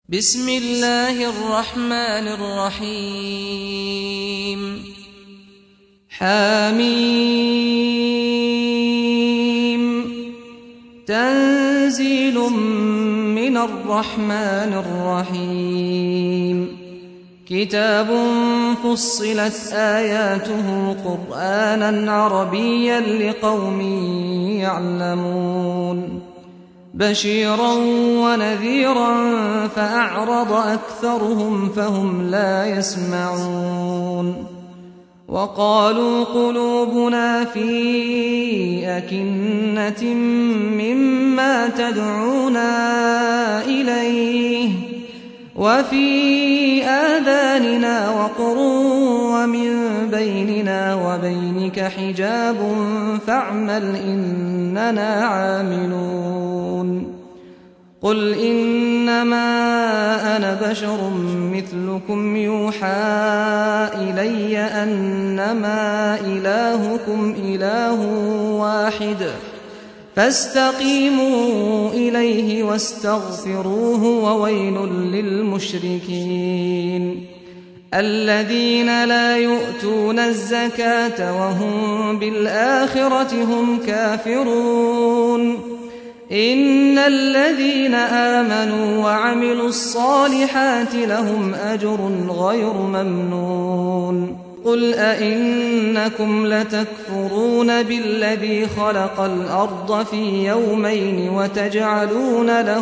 بسم الله الرحمن الرحيم حميم تنزيل من الرحمن الرحيم كتاب فصلت آياته قرآنا عربيا لقوم يعلمون بشيرا ونذيرا فأعرض أكثرهم فهم لا يسمعون وقالوا قلوبنا في أكنة مما تدعونا إليه وفي آذاننا وقر ومن بيننا وبينك حجاب فاعمل إننا عاملون قل إنما أنا بشر مثلكم يوحى إلي أنما إلهكم إله واحد فاستقيموا إليه واستغفروه وويل للمشركين الذين لا يؤتون الزكاة وهم بالآخرة هم كافرون إن الذين آمنوا وعملوا الصالحات لهم أجر غير ممنون قل أئنكم لتكفرون بالذي خلق الأرض في يومين وتجعلون له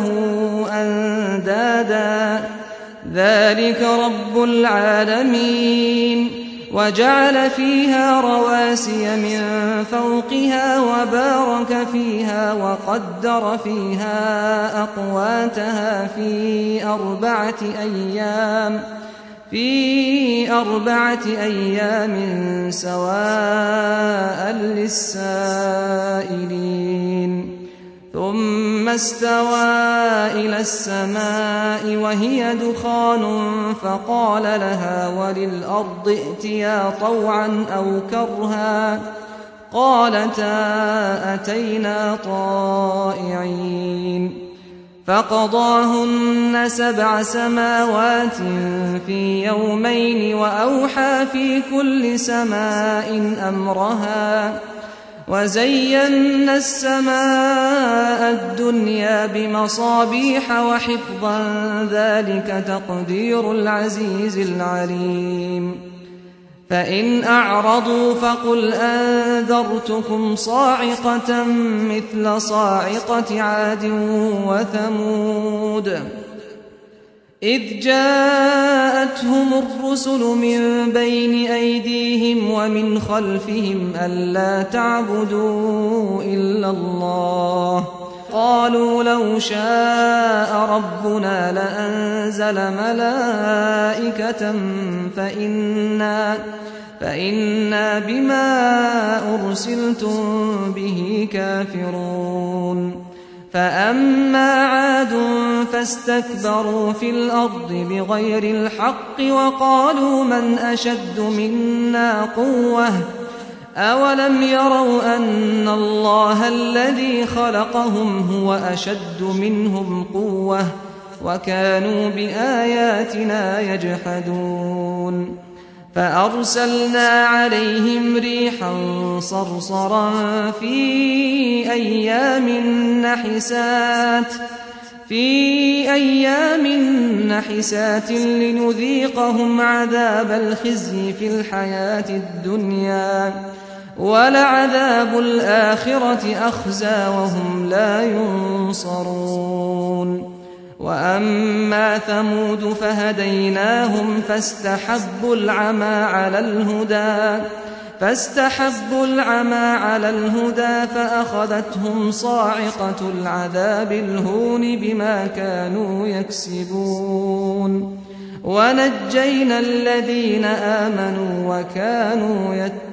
أندادا ذلك رب العالمين وجعل فيها رواسي من فوقها وبارك فيها وقدر فيها أقواتها في أربعة أيام سواء للسائلين ثم استوى إلى السماء وهي دخان فقال لها وللأرض ائتيا طوعا أو كرها قالتا أتينا طائعين فقضاهن 7 سماوات في يومين وأوحى في كل سماء أمرها وزينا السماء الدنيا بمصابيح وحفظا ذلك تقدير العزيز العليم فإن أعرضوا فقل أنذرتكم صاعقة مثل صاعقة عاد وثمود إذ جاءتهم الرسل من بين أيديهم ومن خلفهم ألا تعبدوا إلا الله قالوا لو شاء ربنا لأنزل ملائكة فإنا بما أرسلتم به كافرون فأما عاد فاستكبروا في الأرض بغير الحق وقالوا من أشد منا قوة أولم يروا أن الله الذي خلقهم هو أشد منهم قوة وكانوا بآياتنا يجحدون فأرسلنا عليهم ريحا صرصرا في أيام نحسات لنذيقهم عذاب الخزي في الحياة الدنيا ولعذاب الآخرة أخزى وهم لا ينصرون وأما ثمود فهديناهم فاستحبوا العمى على الهدى فأخذتهم صاعقة العذاب الهون بما كانوا يكسبون ونجينا الذين آمنوا وكانوا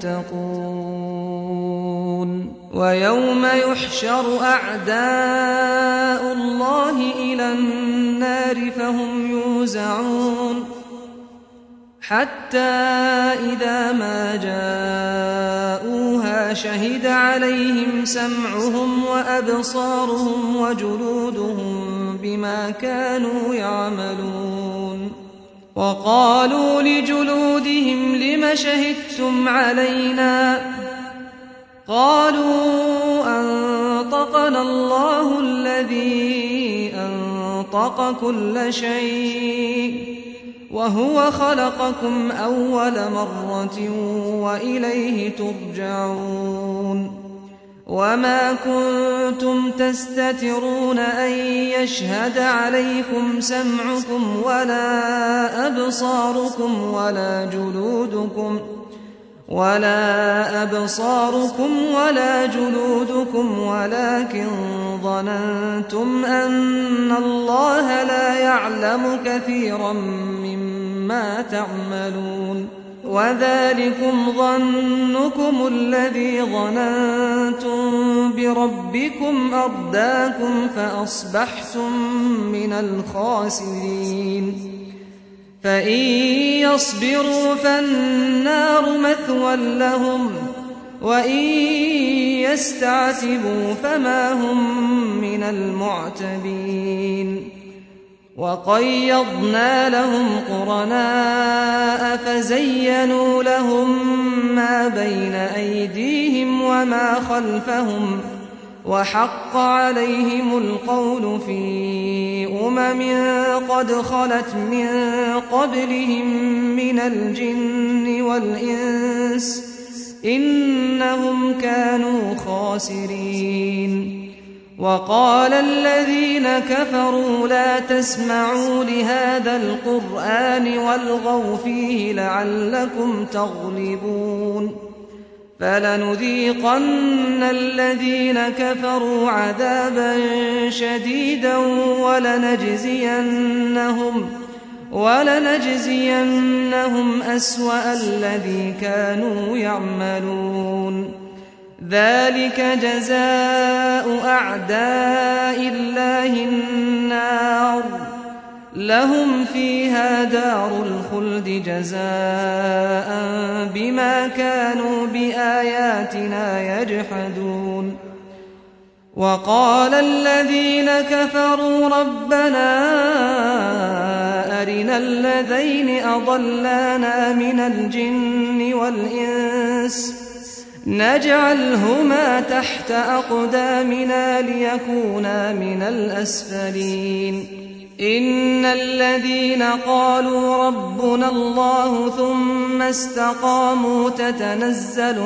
يتقون ويوم يحشر أعداء الله إلى النار فهم يوزعون حتى إذا ما جاءوها شهد عليهم سمعهم وأبصارهم وجلودهم بما كانوا يعملون وقالوا لجلودهم لم شهدتم علينا قالوا أنطقنا الله الذي أنطق كل شيء وهو خلقكم أول مرة وإليه ترجعون وما كنتم تستترون أن يشهد عليكم سمعكم ولا أبصاركم ولا جلودكم ولكن ظننتم أن الله لا يعلم كثيرا مما تعملون وذلكم ظنكم الذي ظننتم بربكم أرداكم فأصبحتم من الخاسرين فإن يصبروا فالنار مثوى لهم وإن يستعتبوا فما هم من المعتبين وقيضنا لهم قرناء فزينوا لهم ما بين أيديهم وما خلفهم وحق عليهم القول في قد خلت من قبلهم من الجن والإنس إنهم كانوا خاسرين وقال الذين كفروا لا تسمعوا لهذا القرآن والغوا فيه لعلكم تغلبون فلنذيقن الذين كفروا عذابا شديدا ولنجزينهم أسوأ الذي كانوا يعملون ذلك جزاء أعداء الله النار لهم فيها دار الخلد جزاء بما كانوا بآياتنا يجحدون وقال الذين كفروا ربنا أرنا الذين أضلانا من الجن والإنس نجعلهما تحت أقدامنا ليكونا من الأسفلين إن الذين قالوا ربنا الله ثم استقاموا تتنزل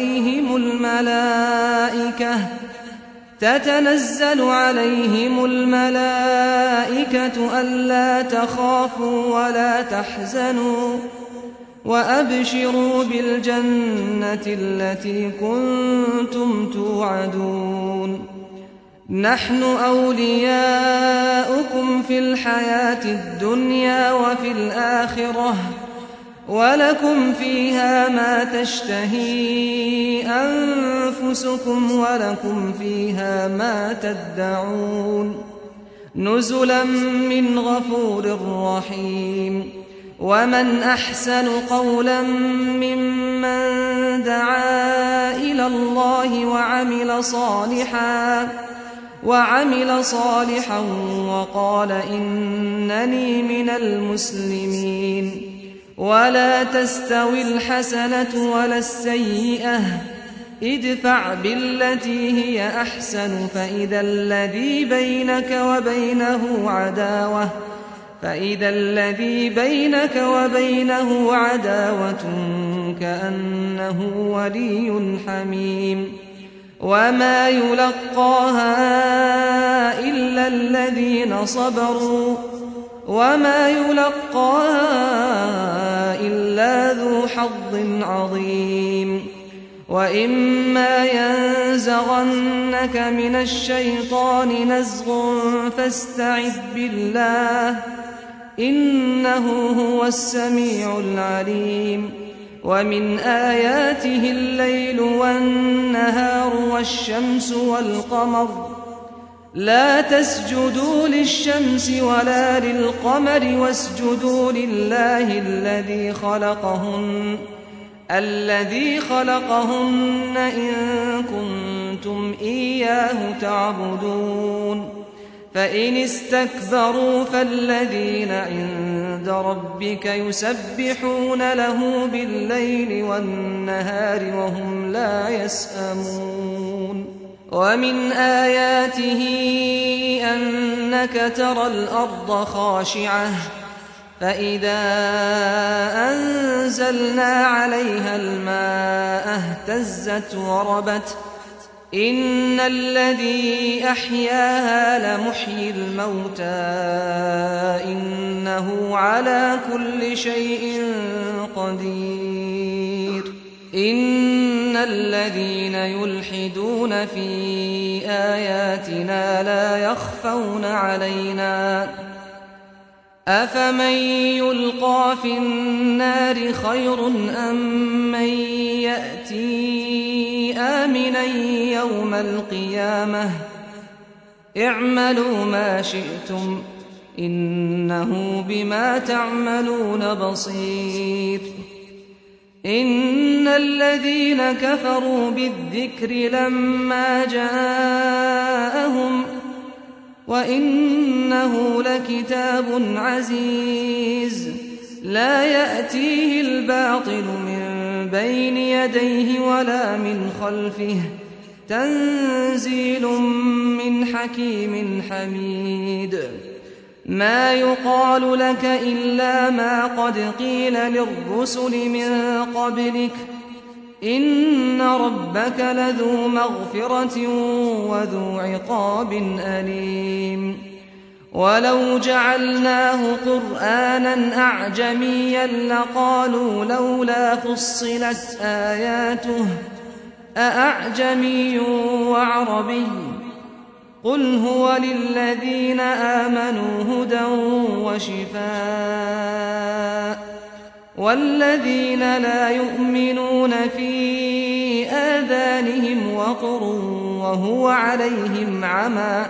عليهم الملائكة ألا تخافوا ولا تحزنوا وأبشروا بالجنة التي كنتم توعدون نحن أولياؤكم في الحياة الدنيا وفي الآخرة ولكم فيها ما تشتهي أنفسكم ولكم فيها ما تدعون نزلا من غفور رحيم ومن أحسن قولا ممن دعا إلى الله وعمل صالحا وقال إنني من المسلمين ولا تستوي الحسنة ولا السيئة ادفع بالتي هي أحسن فإذا الذي بينك وبينه عداوة كأنه ولي حميم وما يلقاها إلا الذين صبروا وما يلقاها إلا ذو حظ عظيم وإما ينزغنك من الشيطان نزغ فاستعذ بالله إنه هو السميع العليم ومن آياته الليل والنهار والشمس والقمر لا تسجدوا للشمس ولا للقمر واسجدوا لله الذي خلقهن إن كنتم إياه تعبدون فإن استكبروا فالذين عند عند ربك يسبحون له بالليل والنهار وهم لا يسأمون ومن آياته أنك ترى الأرض خاشعة فإذا أنزلنا عليها الماء اهتزت وربت إن الذي أحياها لمحيي الموتى إنه على كل شيء قدير إن الذين يلحدون في آياتنا لا يخفون علينا أفمن يلقى في النار خير أم من يأتي آمنا يوم القيامة اعملوا ما شئتم إنه بما تعملون بصير إن الذين كفروا بالذكر لما جاءهم وإنه لكتاب عزيز لا يأتيه الباطل من بين يديه ولا من خلفه تنزيل من حكيم حميد ما يقال لك إلا ما قد قيل للرسل من قبلك إن ربك لذو مغفرة وذو عقاب أليم ولو جعلناه قرآنا أعجميا لقالوا لولا فصلت آياته أأعجمي وعربي قل هو للذين آمنوا هدى وشفاء والذين لا يؤمنون في آذانهم وقر وهو عليهم عمى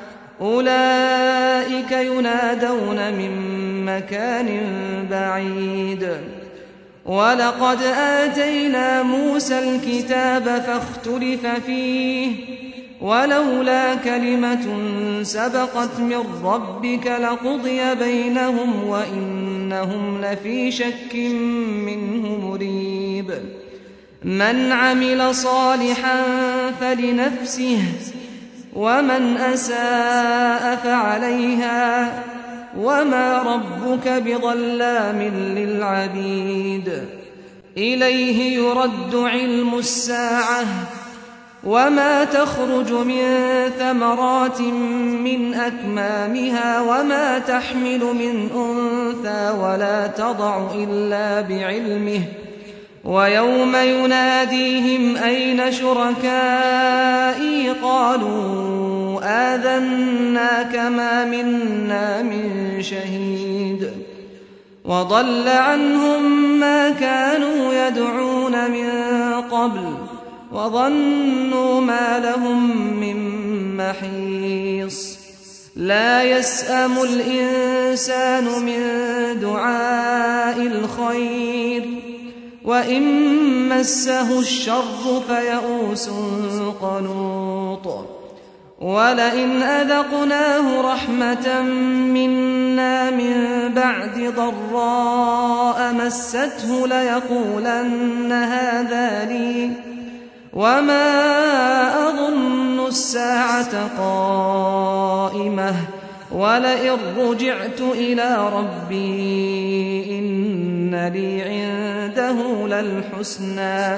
أولئك ينادون من مكان بعيد ولقد آتينا موسى الكتاب فاختلف فيه ولولا كلمة سبقت من ربك لقضي بينهم وإنهم لفي شك منه مريب من عمل صالحا فلنفسه ومن أساء فعليها وما ربك بظلام للعبيد إليه يرد علم الساعة وما تخرج من ثمرات من أكمامها وما تحمل من أنثى ولا تضع إلا بعلمه ويوم يناديهم أين شركائي قالوا آذناك ما منا من شهيد وضل عنهم ما كانوا يدعون من قبل وظنوا ما لهم من محيص لا يسأم الإنسان من دعاء الخير وإن مسه الشر فيئوس قنوط ولئن أذقناه رحمة منا من بعد ضراء مسته ليقولن هذا لي وما أظن الساعة قائمة ولئن رجعت إلى ربي إن لي عنده للحسنى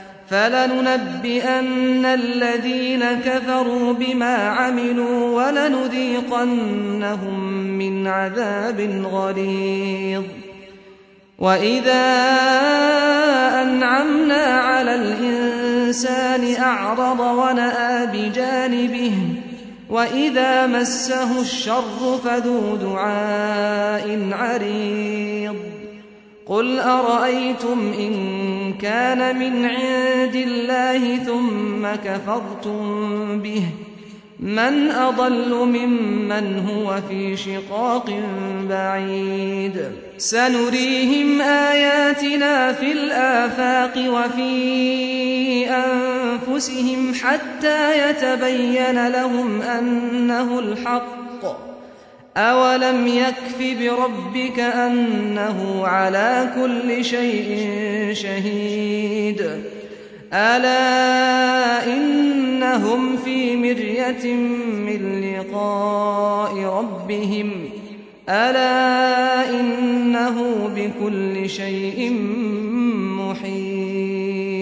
فلننبئن الذين كفروا بما عملوا ولنذيقنهم من عذاب غليظ وإذا أنعمنا على الإنسان أعرض ونأى بجانبه وإذا مسه الشر فذو دعاء عريض قل أرأيتم إن كان من عند الله ثم كفرتم به من أضل ممن هو في شقاق بعيد سنريهم آياتنا في الآفاق وفي أنفسهم حتى يتبين لهم أنه الحق أولم يكف بربك أنه على كل شيء شهيد ألا إنهم في مرية من لقاء ربهم ألا إنه بكل شيء محيط